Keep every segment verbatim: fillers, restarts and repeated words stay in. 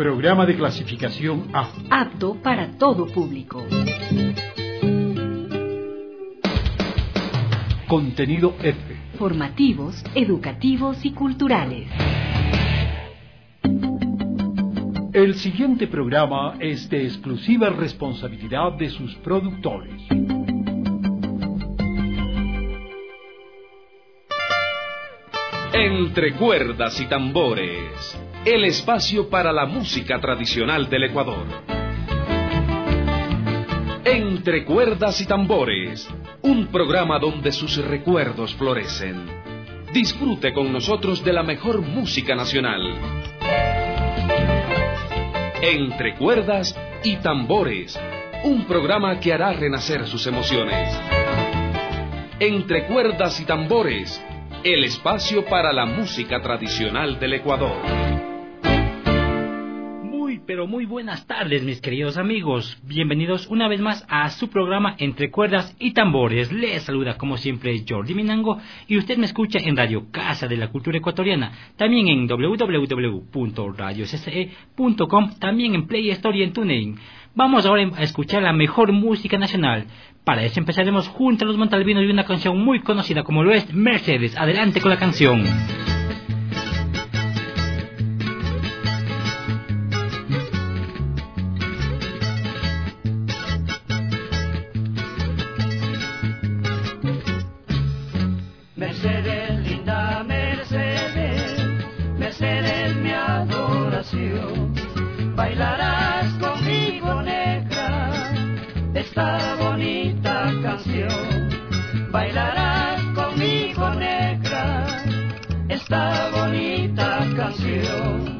Programa de clasificación A. Apto para todo público. Contenido F. Formativos, educativos y culturales. El siguiente programa es de exclusiva responsabilidad de sus productores. Entre cuerdas y tambores, el espacio para la música tradicional del Ecuador. Entre cuerdas y tambores, un programa donde sus recuerdos florecen. Disfrute con nosotros de la mejor música nacional. Entre cuerdas y tambores, un programa que hará renacer sus emociones. Entre cuerdas y tambores, el espacio para la música tradicional del Ecuador. Muy, pero muy buenas tardes, mis queridos amigos. Bienvenidos una vez más a su programa Entre Cuerdas y Tambores. Les saluda como siempre Jordi Minango y usted me escucha en Radio Casa de la Cultura Ecuatoriana, también en doble u doble u doble u punto radio c c e punto com, también en Play Store y en TuneIn. Vamos ahora a escuchar la mejor música nacional. Para eso empezaremos junto a los Montalvinos y una canción muy conocida como lo es Mercedes. Adelante con la canción. Mercedes, linda Mercedes, Mercedes mi adoración, bailarás conmigo negra esta bonita canción, bailarás conmigo negra esta bonita canción.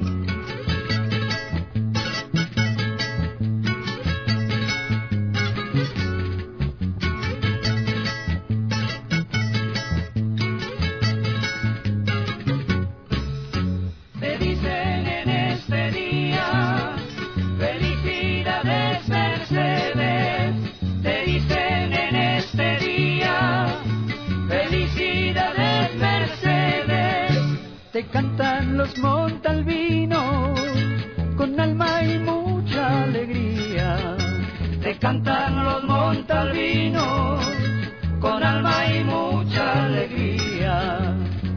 Te dicen en este día, felicidades Mercedes. Te dicen en este día, felicidades Mercedes. Te cantan los montalvinos con alma y mucha alegría. Te cantan los montalvinos con alma y mucha alegría.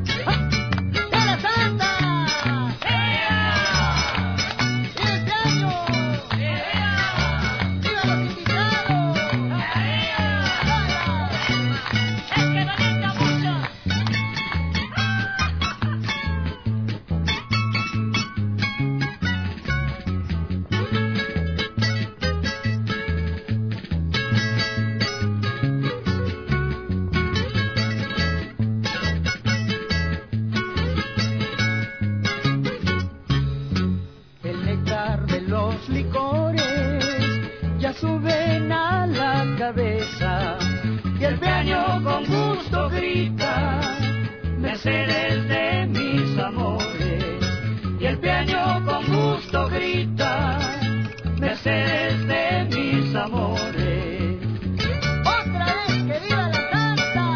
Suben a la cabeza y el piano con gusto grita, Mercedes de mis amores. Y el piano con gusto grita, Mercedes de mis amores. Otra vez que viva la santa.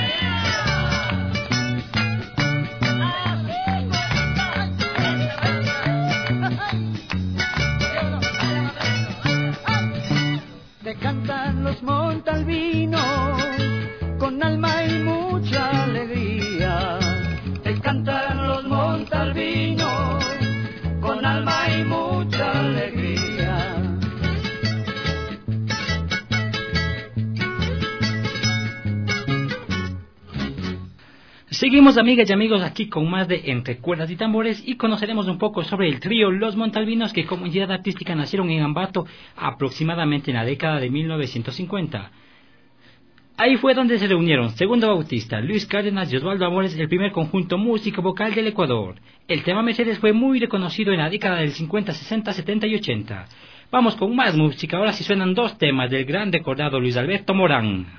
Te cantan los montalvinos con alma y mucha alegría. Te cantan los montalvinos con alma y mucha alegría. Seguimos, amigas y amigos, aquí con más de Entre Cuerdas y Tambores y conoceremos un poco sobre el trío Los Montalvinos, que como entidad artística nacieron en Ambato aproximadamente en la década de mil novecientos cincuenta. Ahí fue donde se reunieron Segundo Bautista, Luis Cárdenas y Osvaldo Amores, el primer conjunto músico vocal del Ecuador. El tema Mercedes fue muy reconocido en la década del cincuenta, sesenta, setenta y ochenta. Vamos con más música, ahora sí suenan dos temas del gran recordado Luis Alberto Morán.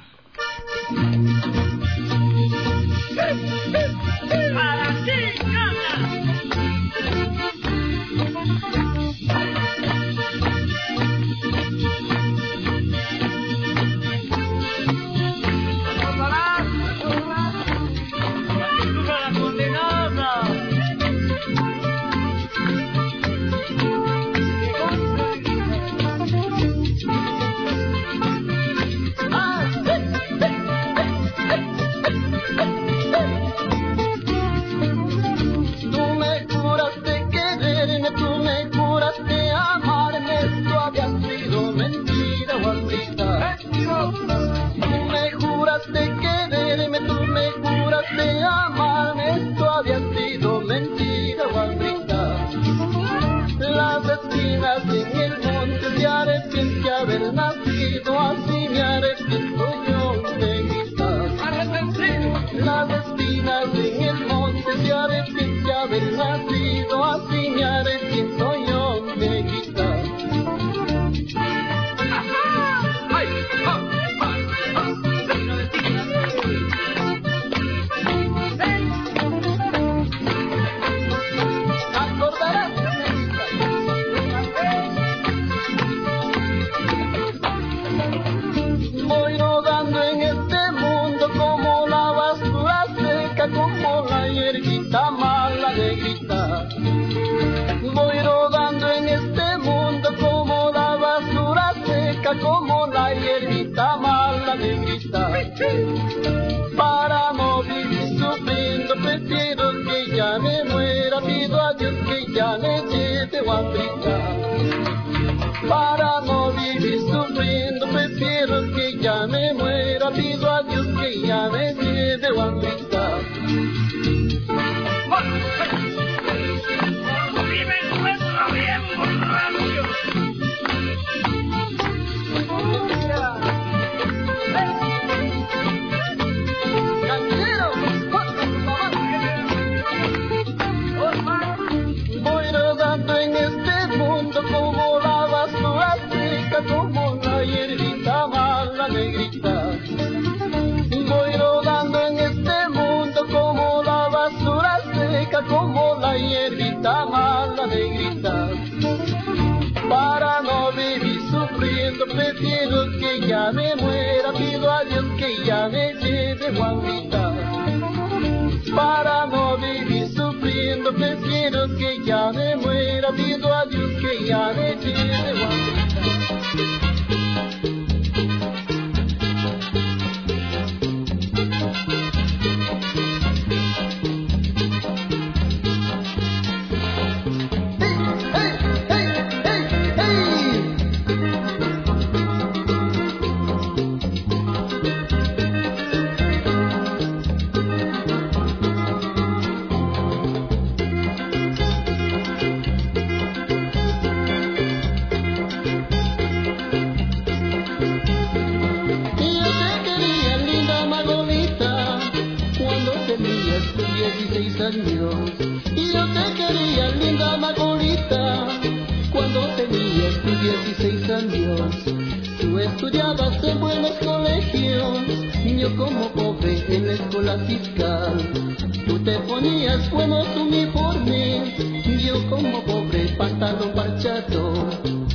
negrita. Voy rodando en este mundo como la basura seca, como la hierbita mala, negrita. Para no vivir sufriendo prefiero que ya me muera, pido a Dios que ya me lleve, guambrita. Para no vivir sufriendo prefiero que ya me muera, pido a Dios que ya me lleve, guambrita. Voy rodando en este mundo como la basura seca, como la hierbita mala, negrita. Voy rodando en este mundo como la basura seca, como la hierbita mala, negrita. Para no vivir sufriendo prefiero que ya me muera, pido a Dios que ya me lleve, guambrita. Para no vivir sufriendo prefiero que ya me muera, pido a Dios que ya me lleve, guambrita. Y yo te quería, linda Margarita, cuando tenías tus dieciséis años. Tú estudiabas en buenos colegios, yo como pobre en la escuela fiscal. Tú te ponías buenos uniformes, yo como pobre pantalón parchado.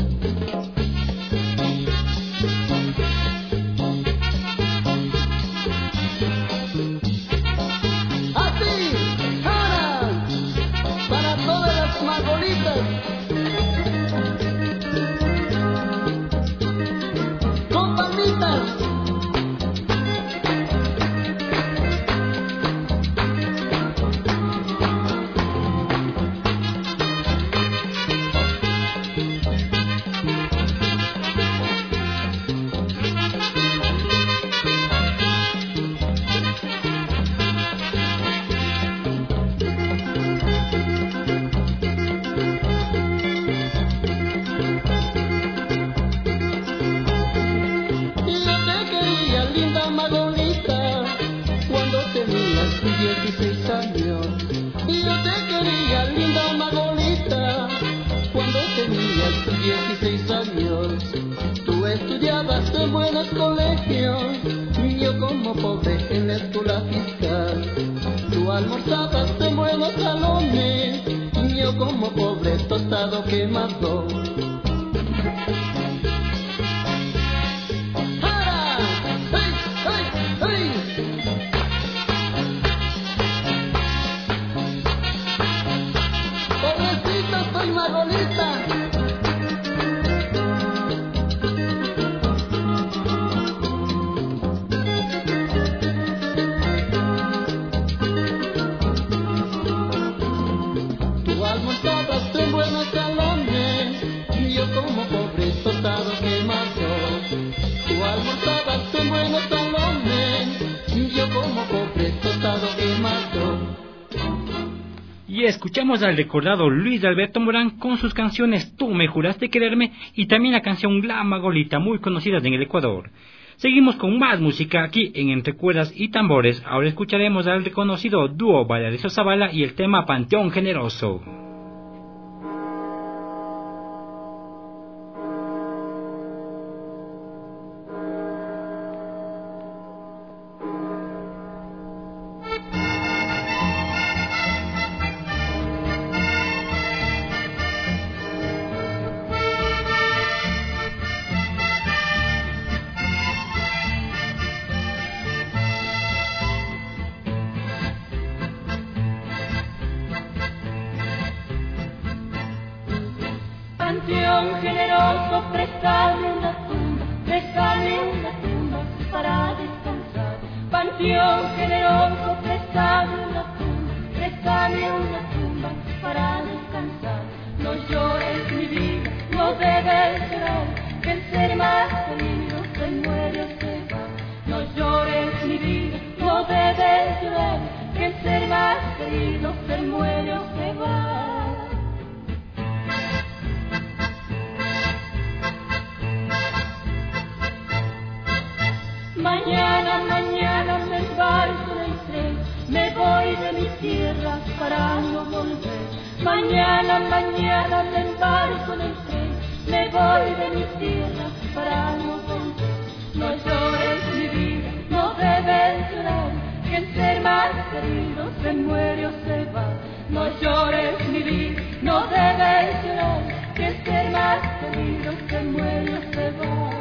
dieciséis años. Y yo te quería, linda Margarita, cuando tenías tus dieciséis años. Tú estudiabas en buenos colegios, yo como pobre en la escuela fiscal. Tú almorzabas en buenos salones, yo como pobre tostado quemado. Y escuchamos al recordado Luis Alberto Morán con sus canciones Tú me juraste quererme y también la canción La Magolita, muy conocidas en el Ecuador. Seguimos con más música aquí en Entre Cuerdas y Tambores. Ahora escucharemos al reconocido dúo Valerizo Zavala y el tema Panteón Generoso. Panteón generoso, préstame una tumba, préstame una tumba para descansar. Panteón generoso, préstame una tumba, préstame una tumba para descansar. No llores mi vida, no debes llorar, que el ser más querido se muere o se va. No llores mi vida, no debes llorar, que el ser más querido se muere o se va. Mañana, mañana me embarco del tren, me voy de mi tierra para no volver. Mañana, mañana me embarco del tren, me voy de mi tierra para no volver. No llores mi vida, no debes llorar, que el ser más querido se muere o se va. No llores mi vida, no debes llorar, que el ser más querido se muere o se va.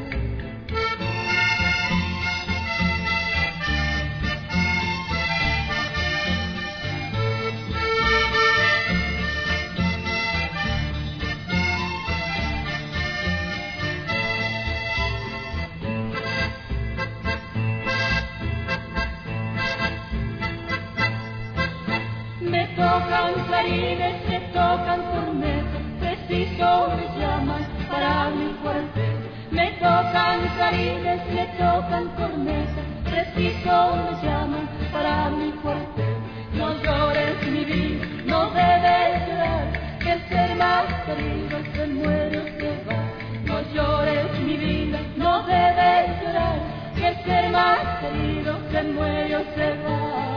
Tocan clarines, me tocan cornetas, preciso me llaman para mi cuartel. Me tocan clarines, me tocan cornetas, preciso me llaman para mi cuartel. No llores mi vida, no debes llorar, que el ser más querido se muere o se va. No llores mi vida, no debes llorar, que el ser más querido se muere o se va.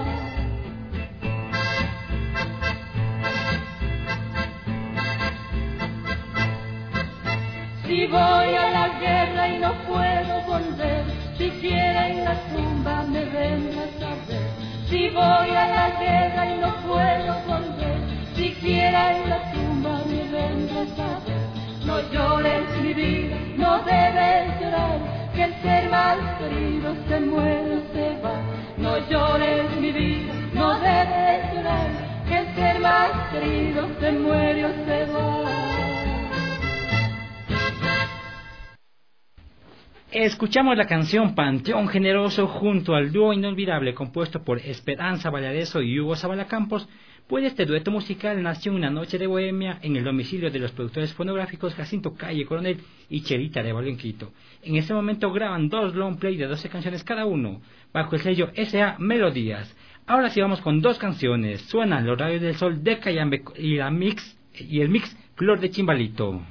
Si voy a la guerra y no puedo volver, quisiera en la tumba me vengas a ver. Si voy a la guerra y no puedo volver, quisiera en la tumba me vengas a ver. No llores mi vida, no debes llorar, que el ser más querido se muere o se va. No llores mi vida, no debes llorar, que el ser más querido se muere o se va. Escuchamos la canción Panteón Generoso junto al dúo inolvidable compuesto por Esperanza Vallareso y Hugo Zavala Campos, pues este dueto musical nació en una noche de bohemia en el domicilio de los productores fonográficos Jacinto Calle Coronel y Cherita de Valenquito. En ese momento graban dos long play de doce canciones cada uno, bajo el sello S A Melodías. Ahora sí vamos con dos canciones, suenan Los Rayos del Sol de Cayambe y, la mix, y el mix Flor de Chimbalito.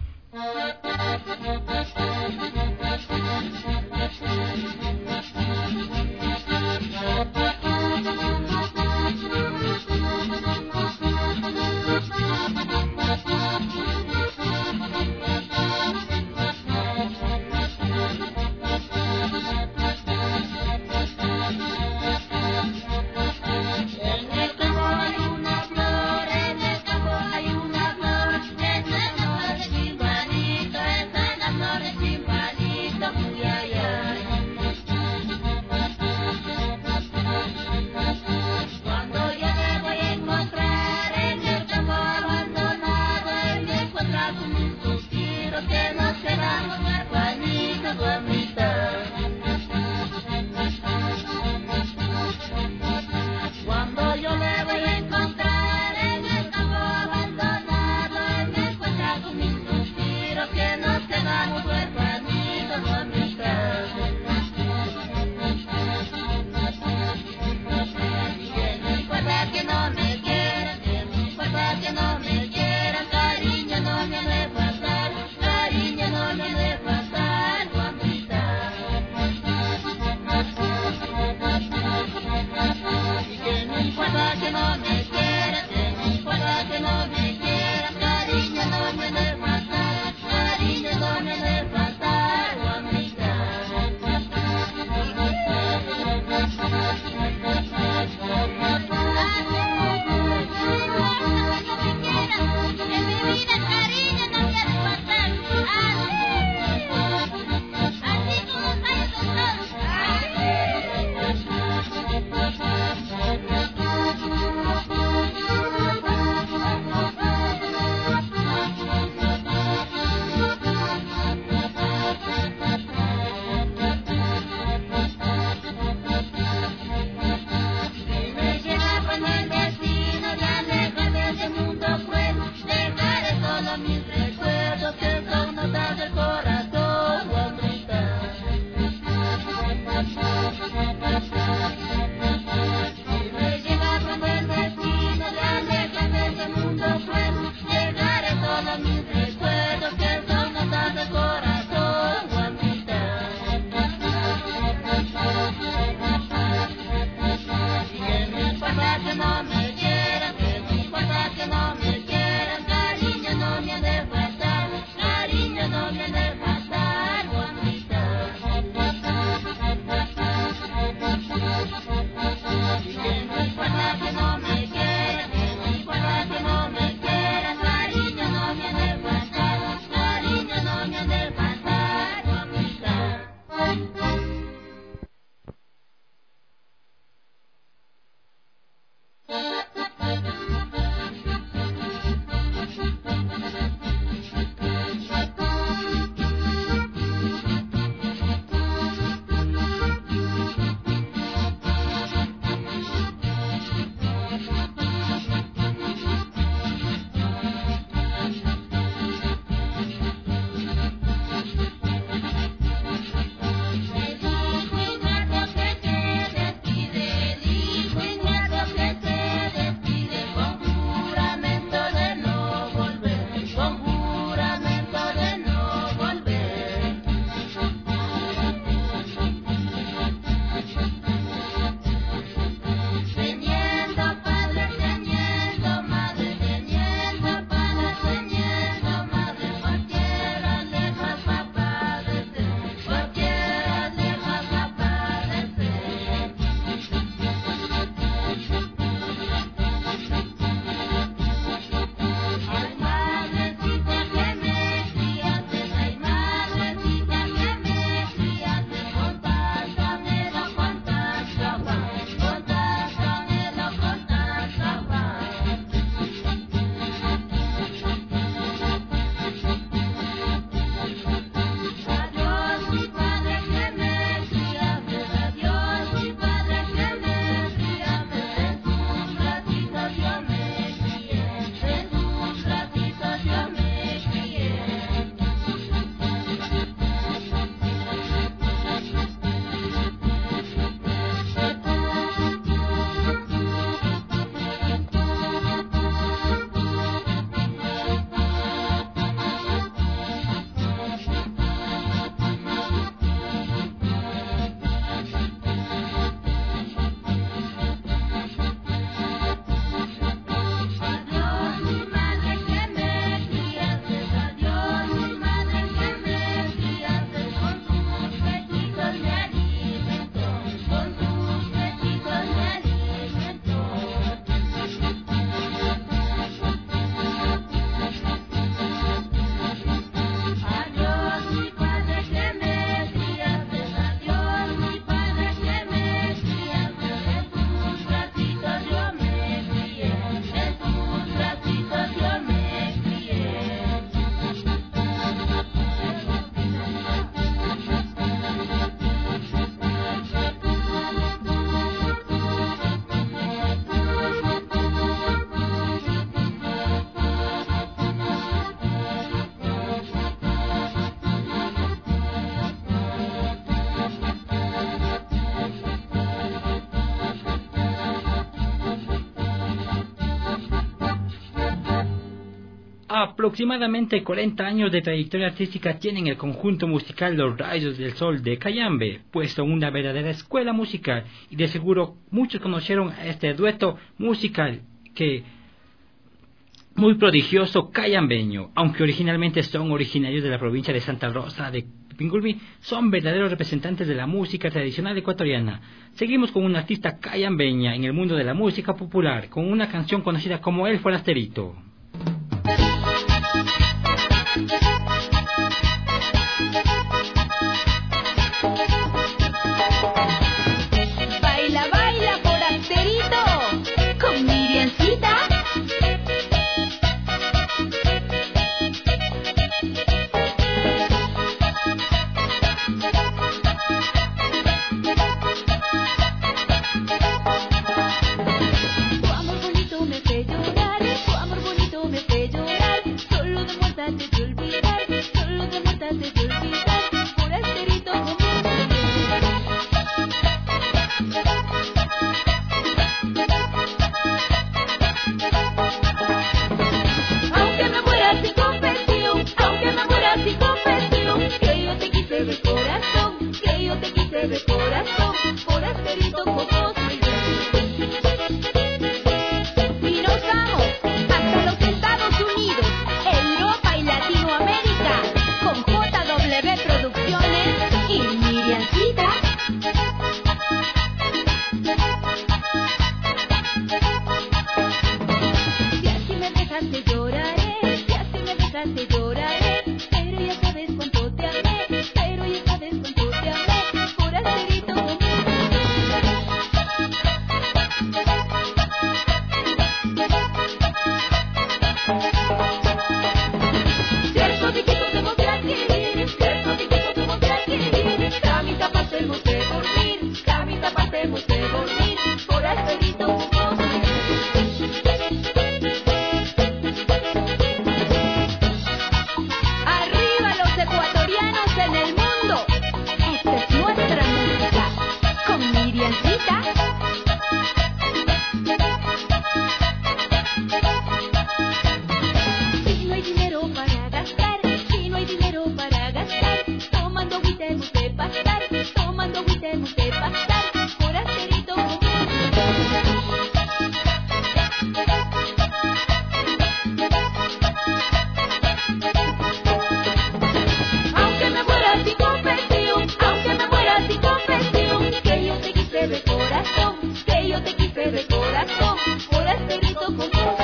Aproximadamente cuarenta años de trayectoria artística tienen el conjunto musical Los Rayos del Sol de Cayambe, pues son una verdadera escuela musical y de seguro muchos conocieron a este dueto musical que muy prodigioso cayambeño, aunque originalmente son originarios de la provincia de Santa Rosa de Pingulví, son verdaderos representantes de la música tradicional ecuatoriana. Seguimos con una artista cayambeña en el mundo de la música popular, con una canción conocida como El Forasterito. Baila, baila, forasterito, con Miriamcita. Tu amor bonito me hace llorar, tu amor bonito me hace llorar. Solo de muerta te de olvidar, solo de muerta te de olvidar. Forasterito como aunque me muera sin confesión, aunque me muera sin confesión, que yo te quise de corazón, que yo te quise de corazón, forasterito como soy yo. Y nos vamos hasta los Estados Unidos, Europa y Latinoamérica, con J W Producciones y Miriamcita. Si así me dejas te lloraré, si así me dejas te lloraré, pero ya sabes cuánto te amé, pero ya sabes cuánto te amé, forasterito como cierto de que podemos de adquirir, cierto de que podemos de adquirir, camita pasemos de dormir, camita pasemos de dormir, forasterito como arriba los ecuatorianos en el mundo. Esta es nuestra música con Miriamcita. Si no hay dinero para gastar, si no hay dinero para gastar, tomando agüita hemos de pasar, tomando agüita hemos de pasar, forasterito como aunque me muera sin confesión, aunque me muera sin confesión, que yo te quise de corazón, que yo te quise de corazón, forasterito como soy yo.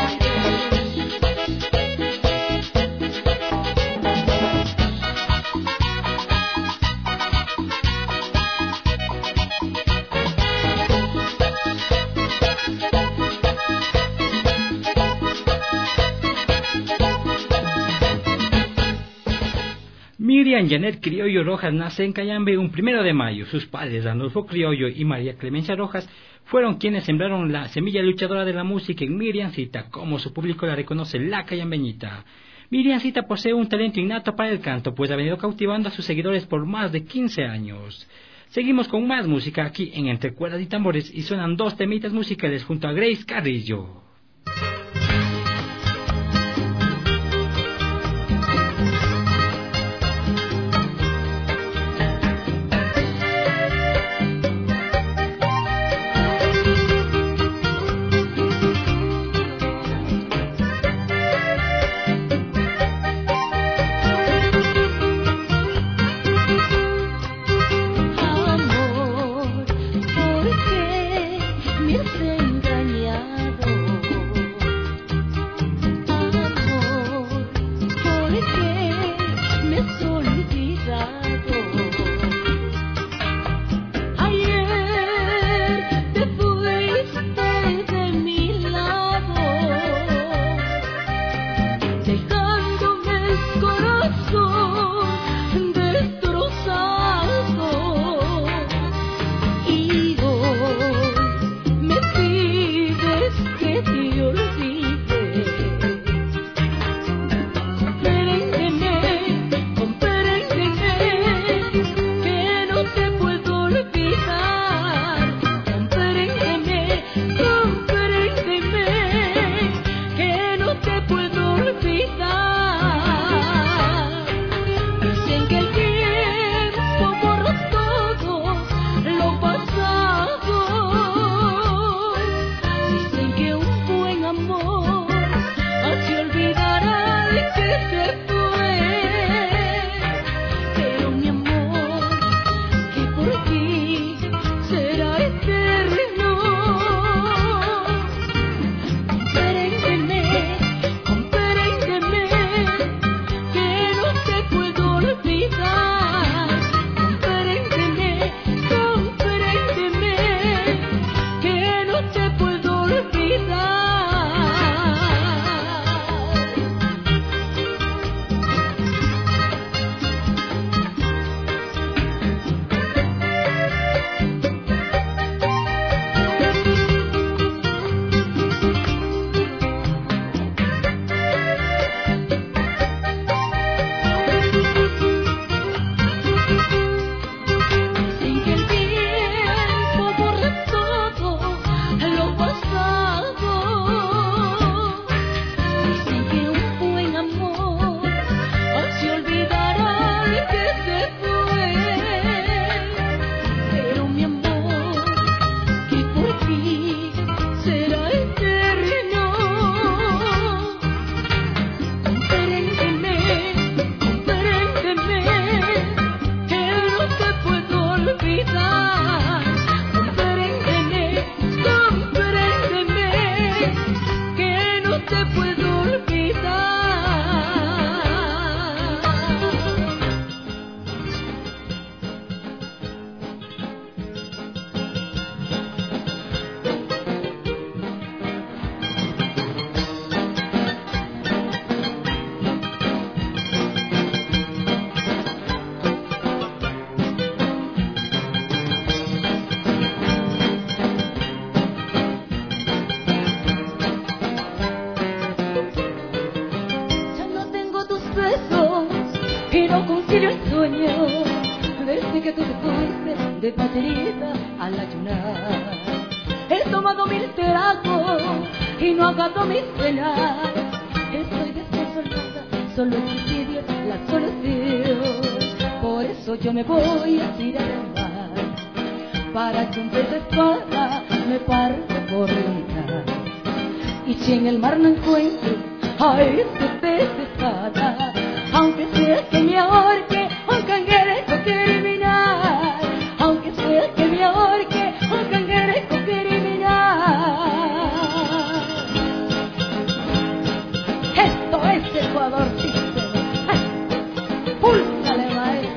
Miriam Janet Criollo Rojas nace en Cayambe un primero de mayo. Sus padres, Arnulfo Criollo y María Clemencia Rojas, fueron quienes sembraron la semilla luchadora de la música en Miriamcita, como su público la reconoce, la cayambeñita. Miriamcita posee un talento innato para el canto, pues ha venido cautivando a sus seguidores por más de quince años. Seguimos con más música aquí en Entre Cuerdas y Tambores y suenan dos temitas musicales junto a Grace Carrillo. Amor, ¿por qué me has engañado? olvidar. extraño el sueño desde que tú te fuiste de Paterita a la ayunar. He tomado mil tragos y no agato mis penas. Estoy desconsolada, solo el suicidio es la solución. Por eso yo me voy a tirar al mar, para que un pez de espada me parta por la mitad. Y si en el mar no encuentro a ese pez de espada, aunque sea que me ahorque un cangrejo criminal, aunque sea que me ahorque un cangrejo criminal. Esto es Ecuador, sí. Púlsale, maestro.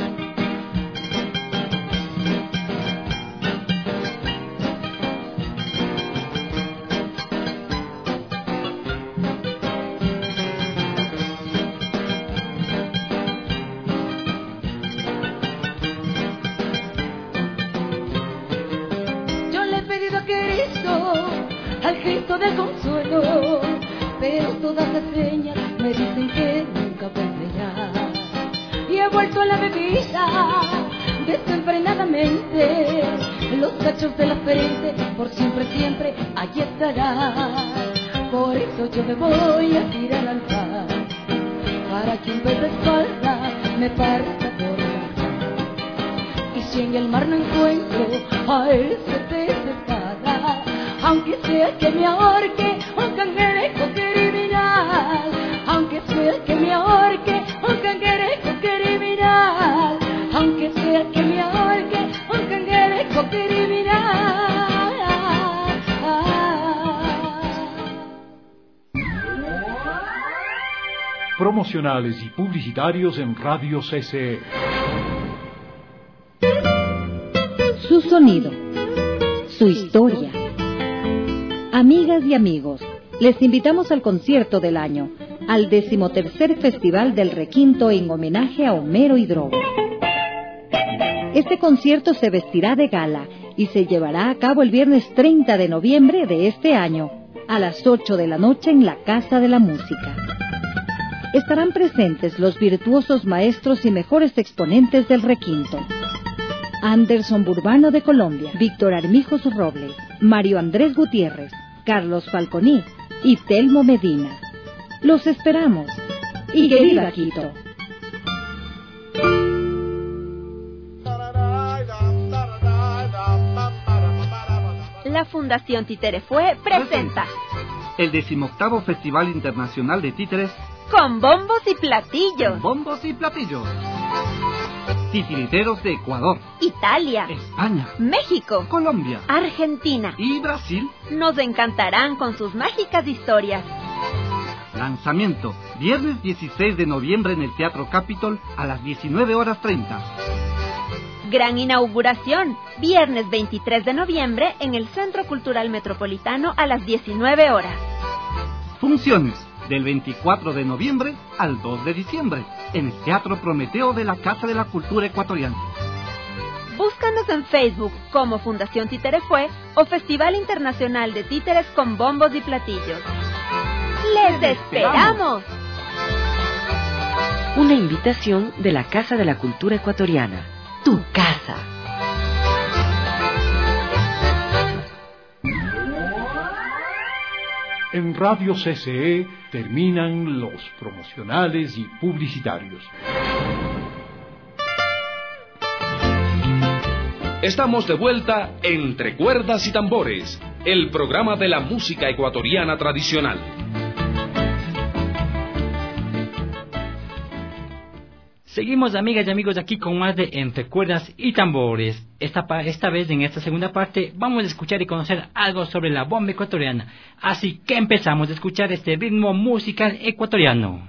Al Cristo del consuelo, pero todas las señas me dicen que nunca vendrá. Y he vuelto a la bebida desenfrenadamente, los cachos de la frente por siempre, siempre allí estarán. Por eso yo me voy a tirar al mar, para que un pez de espalda me parta por la mitad. Y si en el mar no encuentro a ese pez de espada, aunque sea que me ahorque un cangrejo criminal, aunque sea que me ahorque un cangrejo criminal, aunque sea que me ahorque un cangrejo criminal. Promocionales y publicitarios en Radio C C E. Su sonido, su historia. Amigas y amigos, les invitamos al concierto del año, al decimotercer Festival del Requinto en homenaje a Homero y Drogo. Este concierto se vestirá de gala y se llevará a cabo el viernes treinta de noviembre de este año, a las ocho de la noche en la Casa de la Música. Estarán presentes los virtuosos maestros y mejores exponentes del requinto: Anderson Burbano de Colombia, Víctor Armijos Robles, Mario Andrés Gutiérrez, Carlos Falconí y Telmo Medina. Los esperamos. Y que viva Quito. La Fundación Títerefue presenta el decimoctavo Festival Internacional de Títeres con bombos y platillos. Bombos y platillos. Titiriteros de Ecuador, Italia, España, México, Colombia, Argentina y Brasil nos encantarán con sus mágicas historias. Lanzamiento, viernes dieciséis de noviembre en el Teatro Capitol a las diecinueve horas treinta. Gran inauguración, viernes veintitrés de noviembre en el Centro Cultural Metropolitano a las diecinueve horas. Funciones, del veinticuatro de noviembre al dos de diciembre, en el Teatro Prometeo de la Casa de la Cultura Ecuatoriana. Búscanos en Facebook como Fundación Títerefue o Festival Internacional de Títeres con Bombos y Platillos. ¡Les esperamos! Una invitación de la Casa de la Cultura Ecuatoriana. Tu casa. En Radio C C E terminan los promocionales y publicitarios. Estamos de vuelta Entre Cuerdas y Tambores, el programa de la música ecuatoriana tradicional. Seguimos, amigas y amigos, aquí con más de Entre Cuerdas y Tambores. Esta, esta vez, en esta segunda parte, vamos a escuchar y conocer algo sobre la bomba ecuatoriana. Así que empezamos a escuchar este ritmo musical ecuatoriano.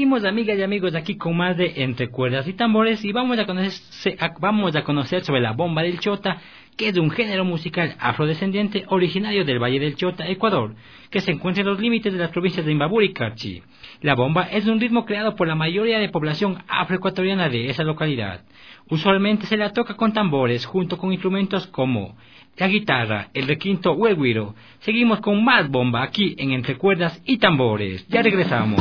Seguimos, amigas y amigos, aquí con más de Entre Cuerdas y Tambores, y vamos a conocer, vamos a conocer sobre la bomba del Chota, que es un género musical afrodescendiente originario del Valle del Chota, Ecuador, que se encuentra en los límites de las provincias de Imbabura y Carchi. La bomba es un ritmo creado por la mayoría de población afroecuatoriana de esa localidad. Usualmente se la toca con tambores, junto con instrumentos como la guitarra, el requinto o el güiro. Seguimos con más bomba aquí en Entre Cuerdas y Tambores. Ya regresamos.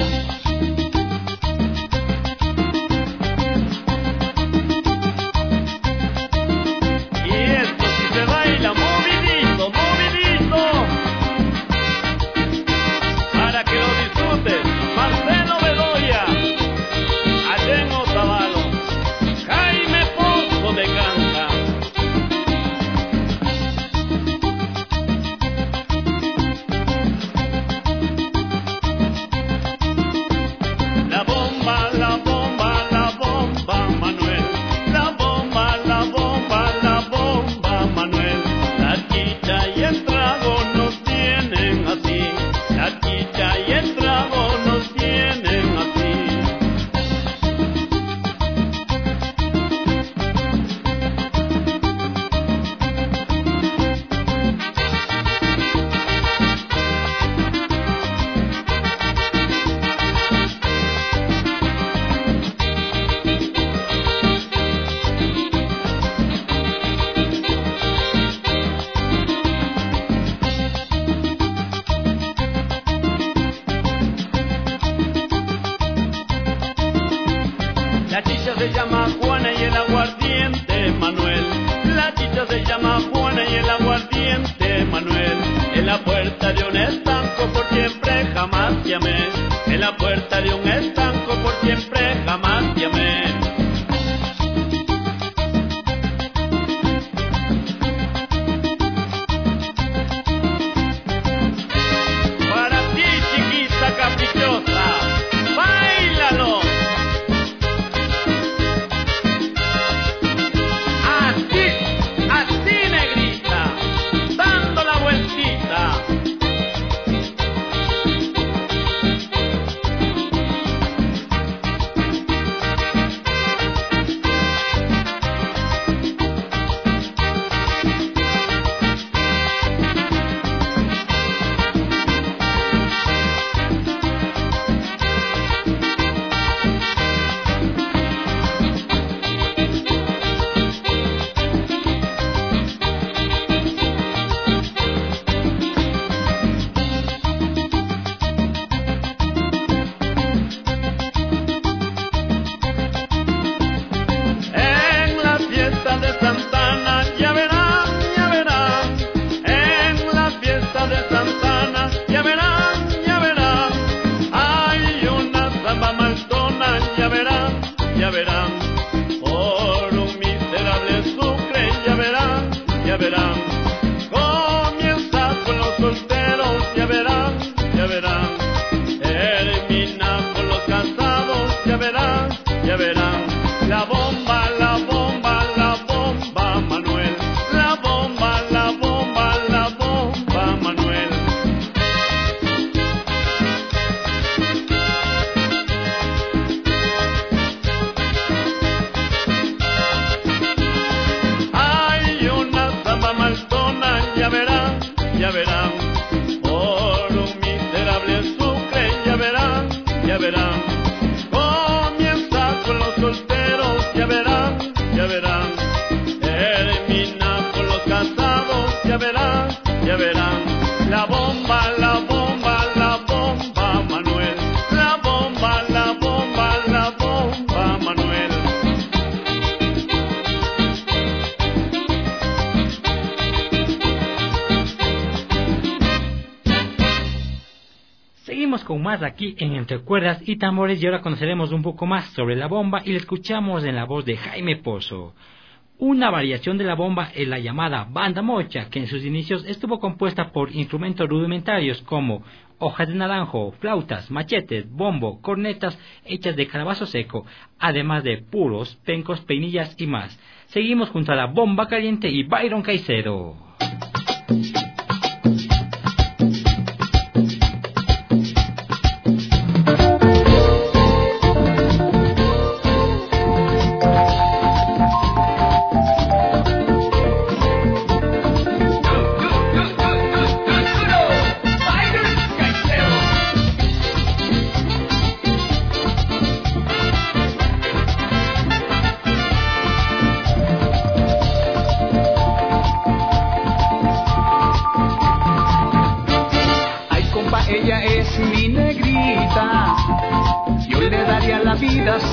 Con más aquí en Entre Cuerdas y Tambores, y ahora conoceremos un poco más sobre la bomba y la escuchamos en la voz de Jaime Pozo. Una variación de la bomba es la llamada banda mocha, que en sus inicios estuvo compuesta por instrumentos rudimentarios como hojas de naranjo, flautas, machetes, bombo, cornetas hechas de calabazo seco, además de puros, pencos, peinillas y más. Seguimos junto a la bomba caliente y Byron Caicedo.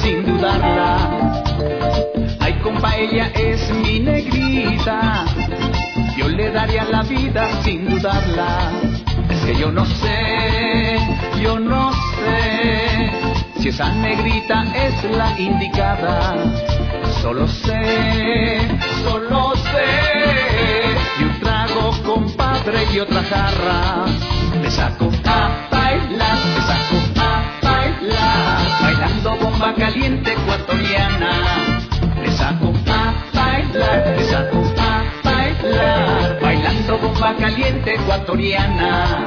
sin dudarla. Ay, compa, ella es mi negrita, yo le daría la vida sin dudarla. Es que yo no sé, yo no sé si esa negrita es la indicada. Solo sé, solo sé, y un trago, compadre, y otra jarra, me saco a bailar, me saco a bailar, bailando bomba caliente ecuatoriana. Me saco a bailar, me saco a bailar, bailando bomba caliente ecuatoriana.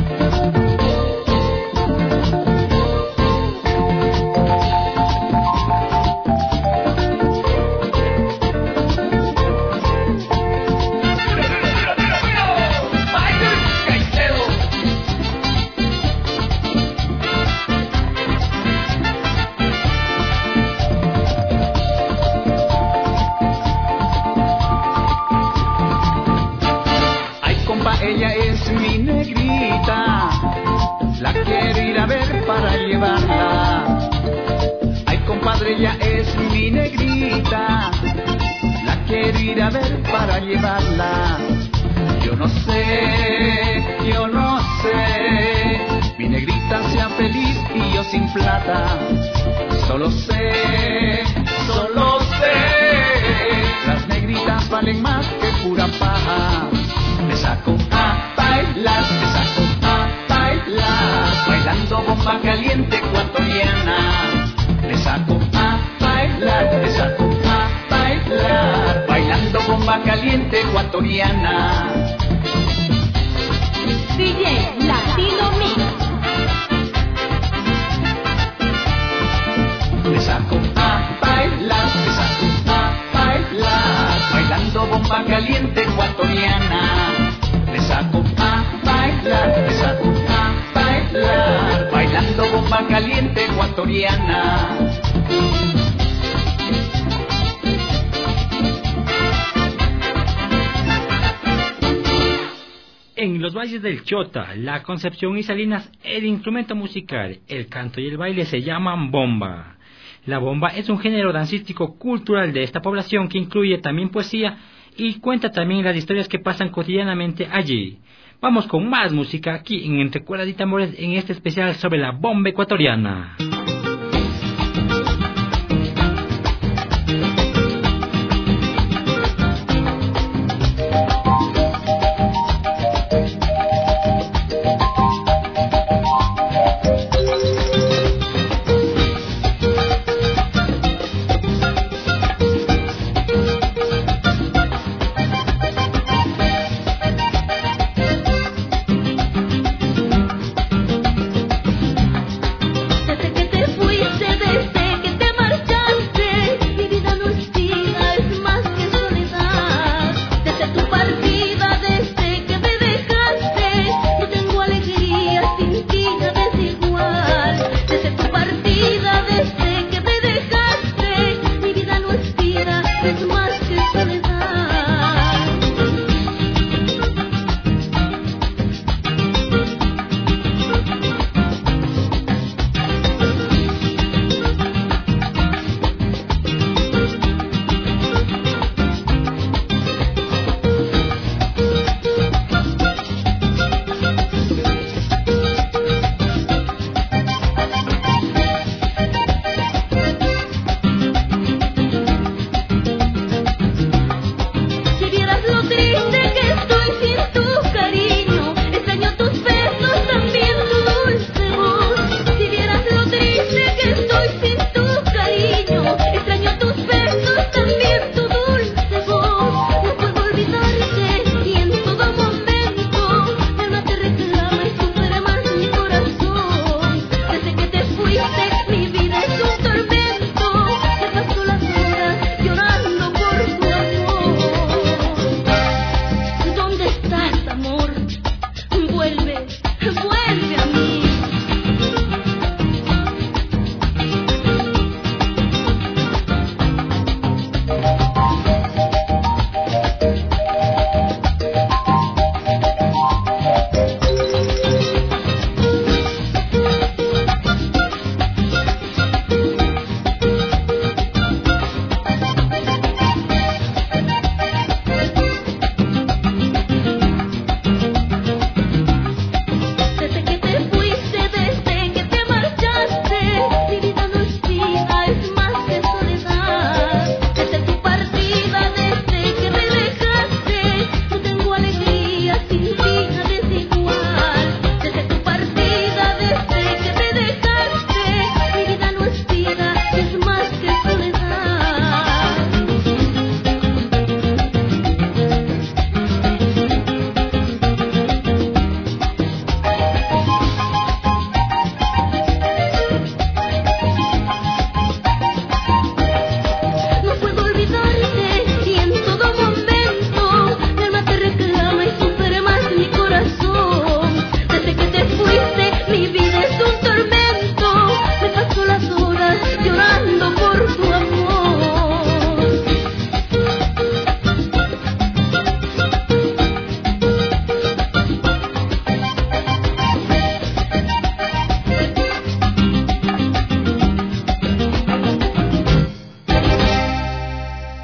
Ella es mi negrita, la quiero ir a ver para llevarla. Ay, compadre, ella es mi negrita, la quiero ir a ver para llevarla. Yo no sé, yo no sé, mi negrita sea feliz y yo sin plata. Solo sé, solo sé, las negritas valen más que pura paja. Me saco a bailar, me saco a bailar, bailando bomba caliente ecuatoriana. Me saco a bailar, me saco a bailar, bailando bomba caliente ecuatoriana. D J Latino Mix. Me saco a bailar, me saco a bailar, bailando bomba caliente ecuatoriana. Me saco a bailar, me saco a bailar, bailando bomba caliente ecuatoriana. En los valles del Chota, La Concepción y Salinas, el instrumento musical, el canto y el baile se llaman bomba. La bomba es un género dancístico cultural de esta población que incluye también poesía y cuenta también las historias que pasan cotidianamente allí. Vamos con más música aquí en Entre Cuerdas y Tambores en este especial sobre la bomba ecuatoriana. Desde que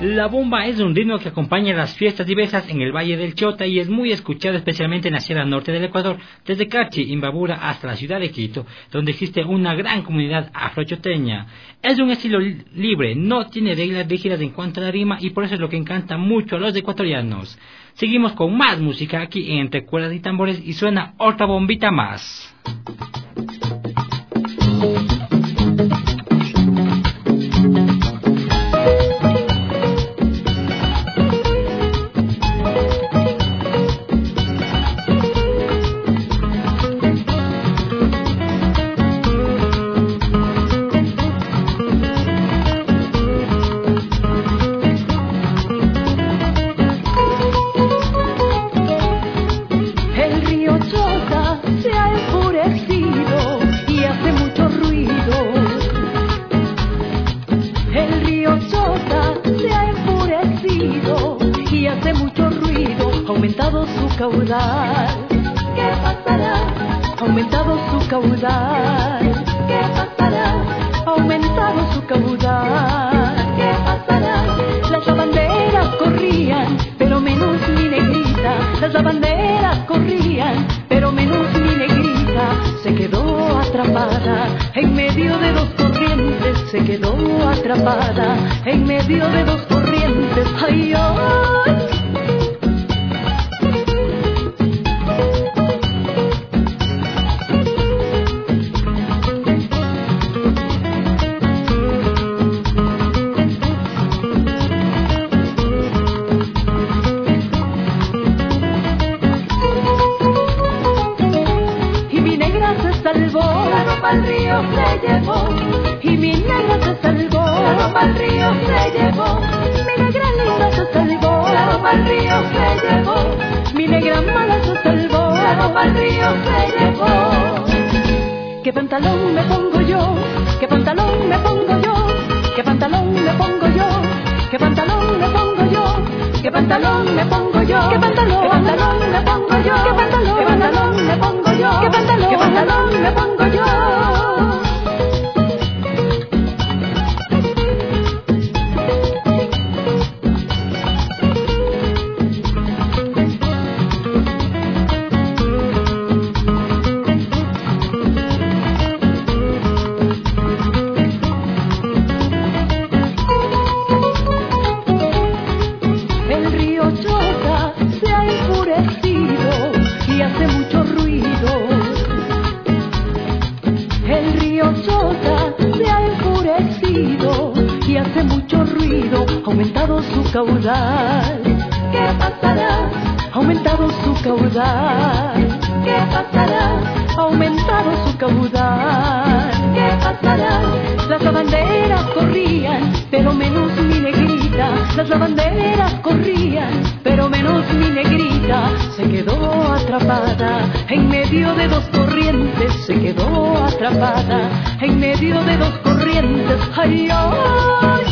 La bomba es un ritmo que acompaña las fiestas diversas en el Valle del Chota y es muy escuchado especialmente en la Sierra Norte del Ecuador, desde Carchi, Imbabura hasta la ciudad de Quito, donde existe una gran comunidad afrochoteña. Es un estilo libre, no tiene reglas rígidas en cuanto a la rima y por eso es lo que encanta mucho a los ecuatorianos. Seguimos con más música aquí en Entre Cuerdas y Tambores y suena otra bombita más. Caudal, ¿qué pasará? Aumentado su caudal, ¿qué pasará? Aumentado su caudal, ¿qué pasará? Las lavanderas corrían, pero menos mi negrita. Las lavanderas corrían, pero menos mi negrita. Se quedó atrapada en medio de dos corrientes. Se quedó atrapada en medio de dos corrientes. Ay, ay. Al río se llevó y mi negra se salvó. La ropa al río se llevó, mi negra linda se salvó. La ropa al río se llevó, mi negra mala se salvó. La ropa al río se llevó. ¿Qué pantalón me pongo yo? ¿Qué pantalón me pongo yo? ¿Qué pantalón me pongo yo? ¿Qué pantalón me pongo yo? ¿Qué pantalón me pongo yo? ¿Qué pantalón? ¿Qué pantalón me pongo yo? ¿Qué pantalón? ¿Qué pantalón me pongo yo? ¿Qué pantalón? ¿Qué pantalón me pongo yo? Caudal, ¿qué pasará? Aumentado su caudal, ¿qué pasará? Aumentado su caudal, ¿qué pasará? Las lavanderas corrían, pero menos mi negrita. Las lavanderas corrían, pero menos mi negrita. Se quedó atrapada en medio de dos corrientes. Se quedó atrapada en medio de dos corrientes. Ay, ay.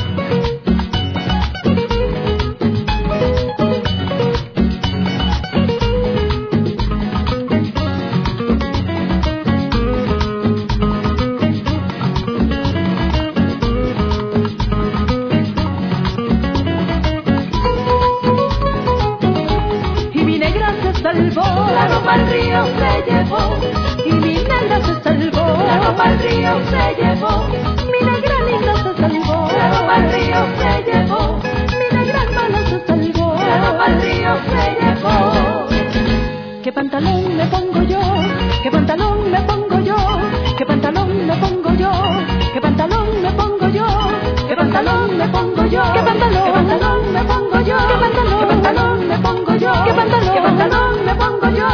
La ropa al río se llevó y mi negra se salvó. La ropa al río se llevó, mi negra linda se salvó. La ropa al río se llevó, mi negra mala se salvó. La ropa al río se llevó. ¿Qué pantalón me pongo yo? ¿Qué pantalón me pongo yo? ¿Qué pantalón me pongo yo? ¿Qué pantalón me pongo yo? ¿Qué pantalón me pongo yo? ¿Qué pantalón? ¿Qué pantalón me pongo yo? ¿Qué pantalón? ¿Qué pantalón me pongo yo? ¿Qué pantalón? ¿Qué pantalón me pongo yo?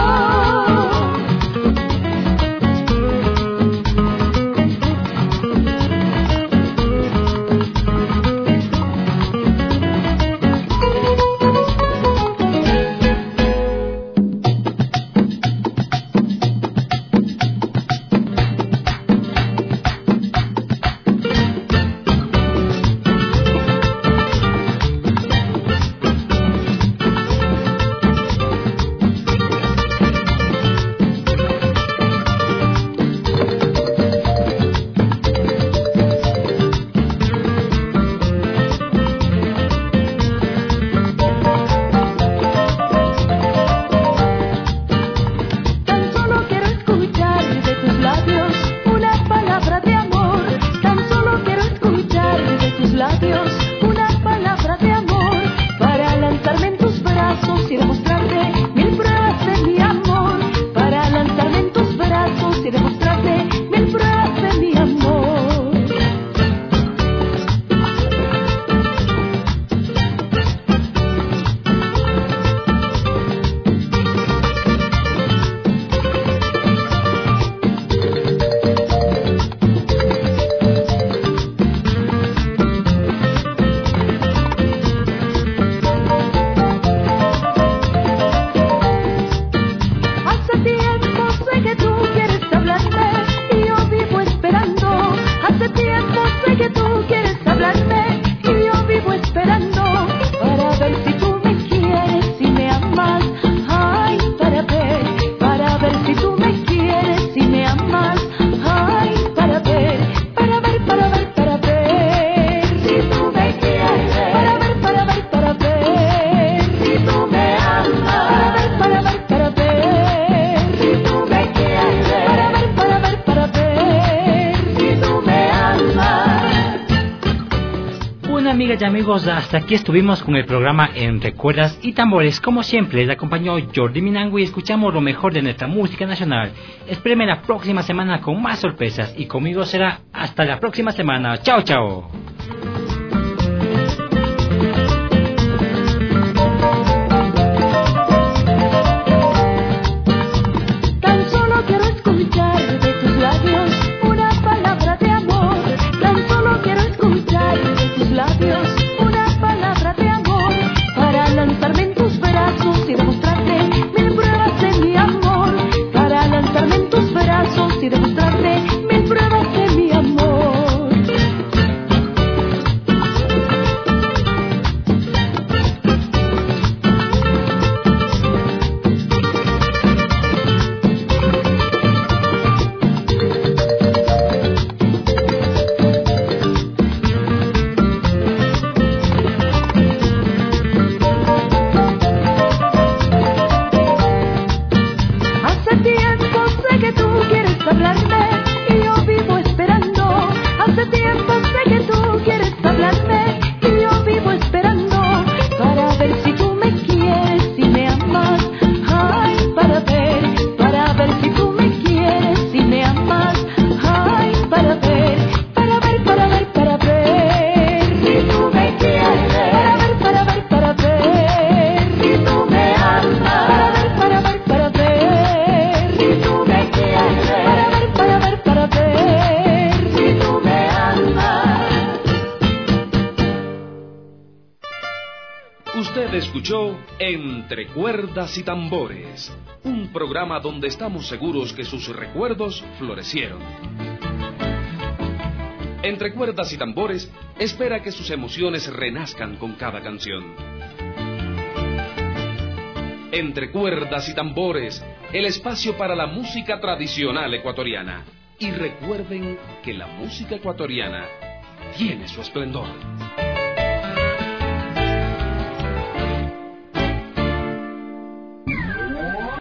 Bueno, amigas y amigos, hasta aquí estuvimos con el programa Entre Cuerdas y Tambores. Como siempre, les acompañó Jordi Minango y escuchamos lo mejor de nuestra música nacional. Espérenme la próxima semana con más sorpresas y conmigo será hasta la próxima semana. Chao, chao. Tan solo quiero escuchar de tus labios una palabra de amor. Tan solo quiero escuchar de tus labios una palabra de amor, para lanzarme en tus brazos y demostrarte mil pruebas de mi amor, para lanzarme en tus brazos y demostrarte mil pruebas de mi amor. Hace tiempo sé que tú quieres hablarme y yo vivo esperando. Hace tiempo sé que tú quieres hablarme y yo vivo esperando, para ver si tú me quieres y me amas. Ay, para ver, para ver si tú me quieres y me amas. Ay, para ver, para ver, para ver, para ver si tú me quieres. Para ver, para ver, para ver si tú me amas. Para ver, para ver, para ver si tú me quieres. Para ver, para ver, para ver si tú me amas. Usted escuchó Entre Cuerdas y Tambores, un programa donde estamos seguros que sus recuerdos florecieron. Entre Cuerdas y Tambores espera que sus emociones renazcan con cada canción. Entre Cuerdas y Tambores, el espacio para la música tradicional ecuatoriana. Y recuerden que la música ecuatoriana tiene su esplendor.